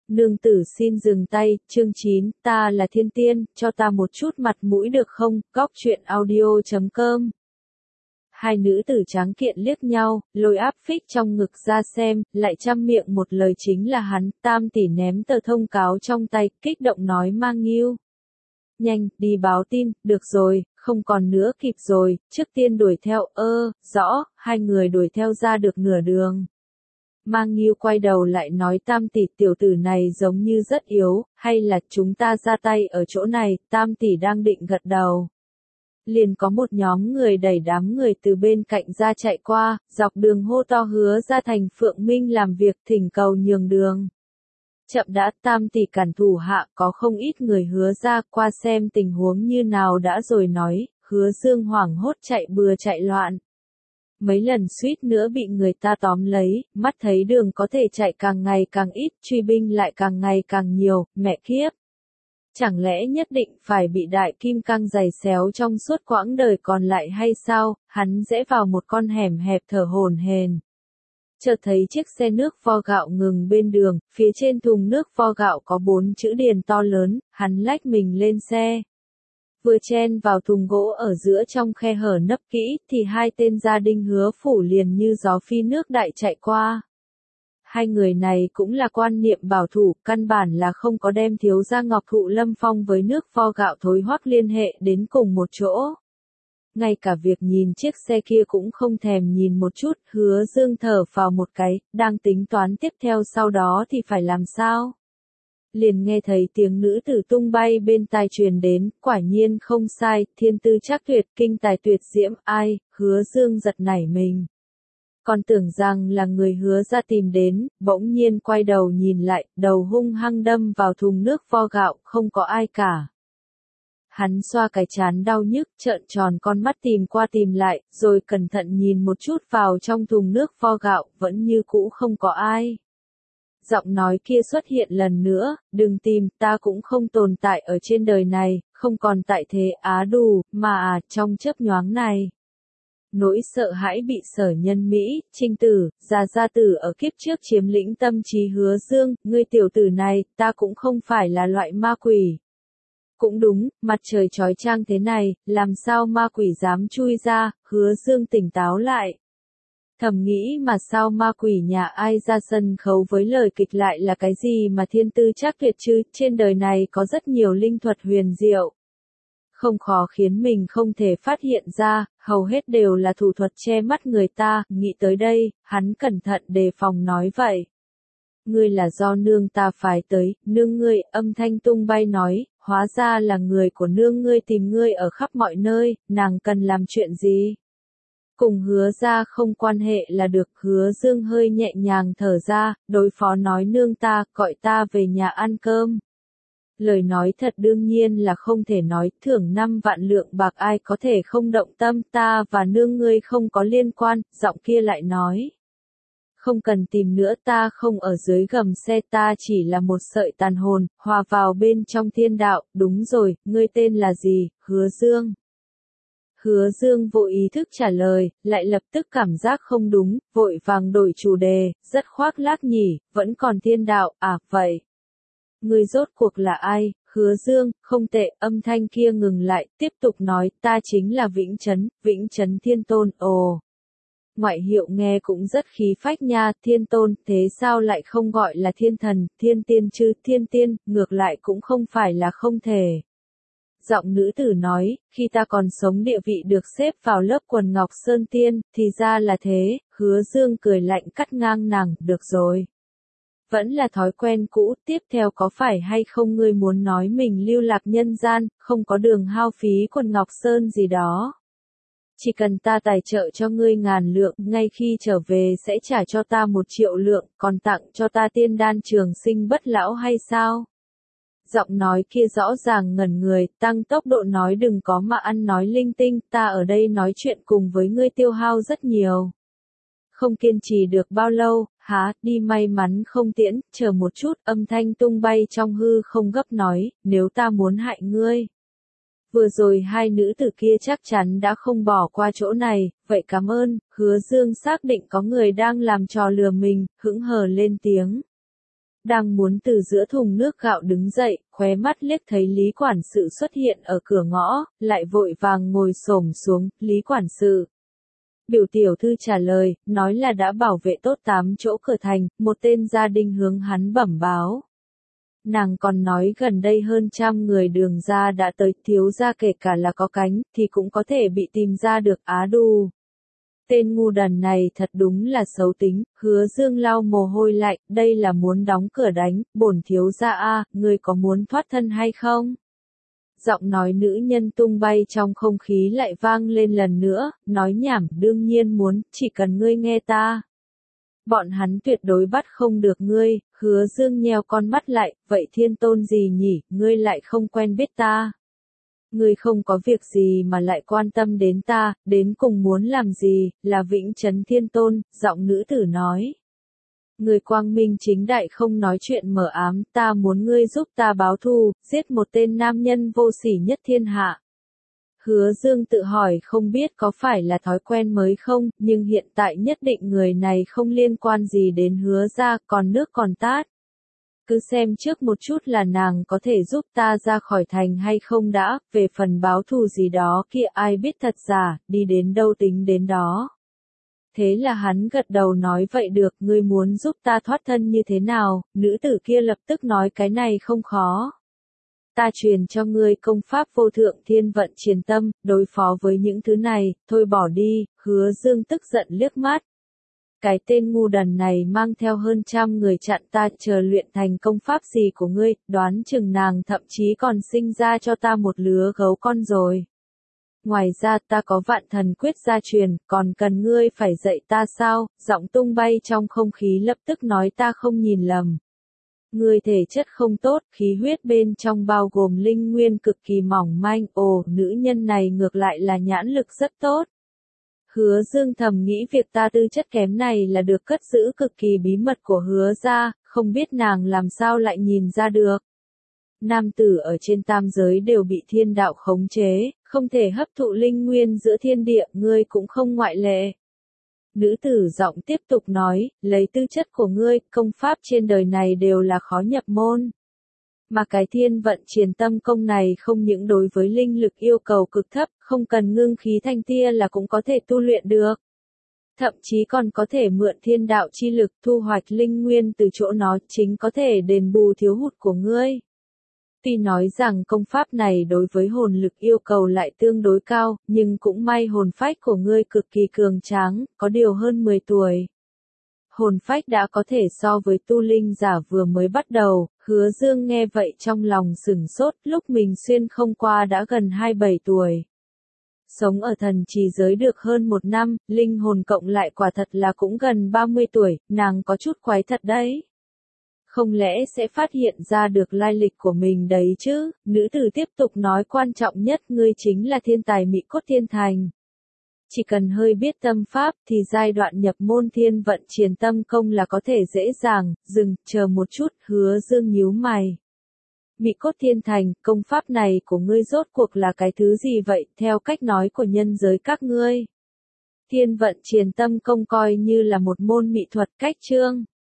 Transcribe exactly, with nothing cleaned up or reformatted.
Nương tử xin dừng tay, chương chín, ta là thiên tiên, cho ta một chút mặt mũi được không, góc chuyện audio chấm com. Hai nữ tử tráng kiện liếc nhau, lôi áp phích trong ngực ra xem, lại trăm miệng một lời chính là hắn, Tam tỷ ném tờ thông cáo trong tay, kích động nói mang nghiêu. Nhanh, đi báo tin, được rồi, không còn nữa kịp rồi, trước tiên đuổi theo, ơ, rõ, hai người đuổi theo ra được nửa đường. Mang Nghiêu quay đầu lại nói Tam tỷ tiểu tử này giống như rất yếu, hay là chúng ta ra tay ở chỗ này, Tam tỷ đang định gật đầu. Liền có một nhóm người đẩy đám người từ bên cạnh ra chạy qua, dọc đường hô to hứa ra thành Phượng Minh làm việc thỉnh cầu nhường đường. Chậm đã, Tam tỷ cản thủ hạ, có không ít người hứa ra qua xem tình huống như nào đã rồi nói, hứa dương hoảng hốt chạy bừa chạy loạn. Mấy lần suýt nữa bị người ta tóm lấy, mắt thấy đường có thể chạy càng ngày càng ít, truy binh lại càng ngày càng nhiều, mẹ kiếp. Chẳng lẽ nhất định phải bị đại kim cang giày xéo trong suốt quãng đời còn lại hay sao, hắn rẽ vào một con hẻm hẹp thở hổn hển. Chợt thấy chiếc xe nước vo gạo ngừng bên đường, phía trên thùng nước vo gạo có bốn chữ điền to lớn, hắn lách mình lên xe. Vừa chen vào thùng gỗ ở giữa trong khe hở nấp kỹ, thì hai tên gia đình hứa phủ liền như gió phi nước đại chạy qua. Hai người này cũng là quan niệm bảo thủ, căn bản là không có đem thiếu gia Ngọc Thụ Lâm Phong với nước vo gạo thối hoắc liên hệ đến cùng một chỗ. Ngay cả việc nhìn chiếc xe kia cũng không thèm nhìn một chút, hứa dương thở phào một cái, đang tính toán tiếp theo sau đó thì phải làm sao. Liền nghe thấy tiếng nữ tử tung bay bên tai truyền đến, quả nhiên không sai, thiên tư chắc tuyệt, kinh tài tuyệt diễm, ai, hứa dương giật nảy mình. Còn tưởng rằng là người hứa ra tìm đến, bỗng nhiên quay đầu nhìn lại, đầu hung hăng đâm vào thùng nước vo gạo, không có ai cả. Hắn xoa cái trán đau nhức, trợn tròn con mắt tìm qua tìm lại, rồi cẩn thận nhìn một chút vào trong thùng nước vo gạo, vẫn như cũ không có ai. Giọng nói kia xuất hiện lần nữa, đừng tìm, ta cũng không tồn tại ở trên đời này, không còn tại thế á đù, mà à, trong chớp nhoáng này. Nỗi sợ hãi bị sở nhân Mỹ, trinh tử, già gia tử ở kiếp trước chiếm lĩnh tâm trí hứa dương, ngươi tiểu tử này, ta cũng không phải là loại ma quỷ. Cũng đúng, mặt trời chói chang thế này, làm sao ma quỷ dám chui ra, hứa dương tỉnh táo lại. Thầm nghĩ mà sao ma quỷ nhà ai ra sân khấu với lời kịch lại là cái gì mà thiên tư chắc tuyệt chứ, trên đời này có rất nhiều linh thuật huyền diệu. Không khó khiến mình không thể phát hiện ra, hầu hết đều là thủ thuật che mắt người ta, nghĩ tới đây, hắn cẩn thận đề phòng nói vậy. Ngươi là do nương ta phái tới, nương ngươi, âm thanh tung bay nói, hóa ra là người của nương ngươi tìm ngươi ở khắp mọi nơi, nàng cần làm chuyện gì? Cùng hứa ra không quan hệ là được, hứa dương hơi nhẹ nhàng thở ra, đối phó nói nương ta, gọi ta về nhà ăn cơm. Lời nói thật đương nhiên là không thể nói, thưởng năm vạn lượng bạc ai có thể không động tâm, ta và nương ngươi không có liên quan, giọng kia lại nói. Không cần tìm nữa, ta không ở dưới gầm xe, ta chỉ là một sợi tàn hồn, hòa vào bên trong thiên đạo, đúng rồi, ngươi tên là gì, hứa dương. Hứa dương vô ý thức trả lời, lại lập tức cảm giác không đúng, vội vàng đổi chủ đề, rất khoác lác nhỉ, vẫn còn thiên đạo, à, vậy. Người rốt cuộc là ai, hứa dương, không tệ, âm thanh kia ngừng lại, tiếp tục nói, ta chính là Vĩnh Chấn, Vĩnh Chấn Thiên Tôn, ồ. Ngoại hiệu nghe cũng rất khí phách nha, Thiên Tôn, thế sao lại không gọi là Thiên Thần, Thiên Tiên chứ, Thiên Tiên, ngược lại cũng không phải là không thể. Giọng nữ tử nói, khi ta còn sống địa vị được xếp vào lớp quần Ngọc Sơn Tiên, thì ra là thế, hứa dương cười lạnh cắt ngang nàng, được rồi. Vẫn là thói quen cũ, tiếp theo có phải hay không ngươi muốn nói mình lưu lạc nhân gian, không có đường hao phí quần Ngọc Sơn gì đó. Chỉ cần ta tài trợ cho ngươi ngàn lượng, ngay khi trở về sẽ trả cho ta một triệu lượng, còn tặng cho ta tiên đan trường sinh bất lão hay sao? Giọng nói kia rõ ràng ngẩn người, tăng tốc độ nói đừng có mà ăn nói linh tinh, ta ở đây nói chuyện cùng với ngươi tiêu hao rất nhiều. Không kiên trì được bao lâu, há, đi may mắn không tiễn, chờ một chút, âm thanh tung bay trong hư không gấp nói, nếu ta muốn hại ngươi. Vừa rồi hai nữ tử kia chắc chắn đã không bỏ qua chỗ này, vậy cảm ơn, hứa dương xác định có người đang làm trò lừa mình, hững hờ lên tiếng. Đang muốn từ giữa thùng nước gạo đứng dậy, khóe mắt liếc thấy Lý quản sự xuất hiện ở cửa ngõ, lại vội vàng ngồi xổm xuống, Lý quản sự. Biểu tiểu thư trả lời, nói là đã bảo vệ tốt tám chỗ cửa thành, một tên gia đình hướng hắn bẩm báo. Nàng còn nói gần đây hơn trăm người đường ra đã tới, thiếu gia kể cả là có cánh, thì cũng có thể bị tìm ra được. Á đù. Tên ngu đần này thật đúng là xấu tính. Hứa Dương lau mồ hôi lạnh, đây là muốn đóng cửa đánh, bổn thiếu gia a, ngươi có muốn thoát thân hay không? Giọng nói nữ nhân tung bay trong không khí lại vang lên lần nữa, nói nhảm, đương nhiên muốn, chỉ cần ngươi nghe ta. Bọn hắn tuyệt đối bắt không được ngươi. Hứa Dương nheo con mắt lại, vậy thiên tôn gì nhỉ, ngươi lại không quen biết ta. Ngươi không có việc gì mà lại quan tâm đến ta, đến cùng muốn làm gì, là Vĩnh Trấn Thiên Tôn, giọng nữ tử nói. Ngươi quang minh chính đại không nói chuyện mờ ám, ta muốn ngươi giúp ta báo thù, giết một tên nam nhân vô sỉ nhất thiên hạ. Hứa Dương tự hỏi không biết có phải là thói quen mới không, nhưng hiện tại nhất định người này không liên quan gì đến Hứa gia, còn nước còn tát. Cứ xem trước một chút là nàng có thể giúp ta ra khỏi thành hay không đã, về phần báo thù gì đó kia ai biết thật giả, đi đến đâu tính đến đó. Thế là hắn gật đầu nói vậy được, ngươi muốn giúp ta thoát thân như thế nào, nữ tử kia lập tức nói cái này không khó. Ta truyền cho ngươi công pháp vô thượng thiên vận triền tâm, đối phó với những thứ này, thôi bỏ đi. Hứa Dương tức giận liếc mắt. Cái tên ngu đần này mang theo hơn trăm người chặn ta, chờ luyện thành công pháp gì của ngươi, đoán chừng nàng thậm chí còn sinh ra cho ta một lứa gấu con rồi. Ngoài ra ta có vạn thần quyết gia truyền, còn cần ngươi phải dạy ta sao? Giọng tung bay trong không khí lập tức nói ta không nhìn lầm. Ngươi thể chất không tốt, khí huyết bên trong bao gồm linh nguyên cực kỳ mỏng manh, ồ, nữ nhân này ngược lại là nhãn lực rất tốt. Hứa Dương thầm nghĩ việc ta tư chất kém này là được cất giữ cực kỳ bí mật của Hứa gia, không biết nàng làm sao lại nhìn ra được. Nam tử ở trên tam giới đều bị thiên đạo khống chế, không thể hấp thụ linh nguyên giữa thiên địa, ngươi cũng không ngoại lệ. Nữ tử giọng tiếp tục nói, lấy tư chất của ngươi, công pháp trên đời này đều là khó nhập môn. Mà cái thiên vận triền tâm công này không những đối với linh lực yêu cầu cực thấp, không cần ngưng khí thanh tia là cũng có thể tu luyện được. Thậm chí còn có thể mượn thiên đạo chi lực thu hoạch linh nguyên từ chỗ nó, chính có thể đền bù thiếu hụt của ngươi. Tuy nói rằng công pháp này đối với hồn lực yêu cầu lại tương đối cao, nhưng cũng may hồn phách của ngươi cực kỳ cường tráng, có điều hơn mười tuổi. Hồn phách đã có thể so với tu linh giả vừa mới bắt đầu. Hứa Dương nghe vậy trong lòng sửng sốt, lúc mình xuyên không qua đã gần hai mươi bảy tuổi. Sống ở thần trì giới được hơn một năm, linh hồn cộng lại quả thật là cũng gần ba mươi tuổi, nàng có chút quái thật đấy. Không lẽ sẽ phát hiện ra được lai lịch của mình đấy chứ? Nữ tử tiếp tục nói quan trọng nhất ngươi chính là thiên tài Mị Cốt Thiên Thành. Chỉ cần hơi biết tâm pháp thì giai đoạn nhập môn thiên vận triền tâm công là có thể dễ dàng. Dừng, chờ một chút, Hứa Dương nhíu mày. Mị Cốt Thiên Thành, công pháp này của ngươi rốt cuộc là cái thứ gì vậy, theo cách nói của nhân giới các ngươi? Thiên vận triền tâm công coi như là một môn mỹ thuật cách chương.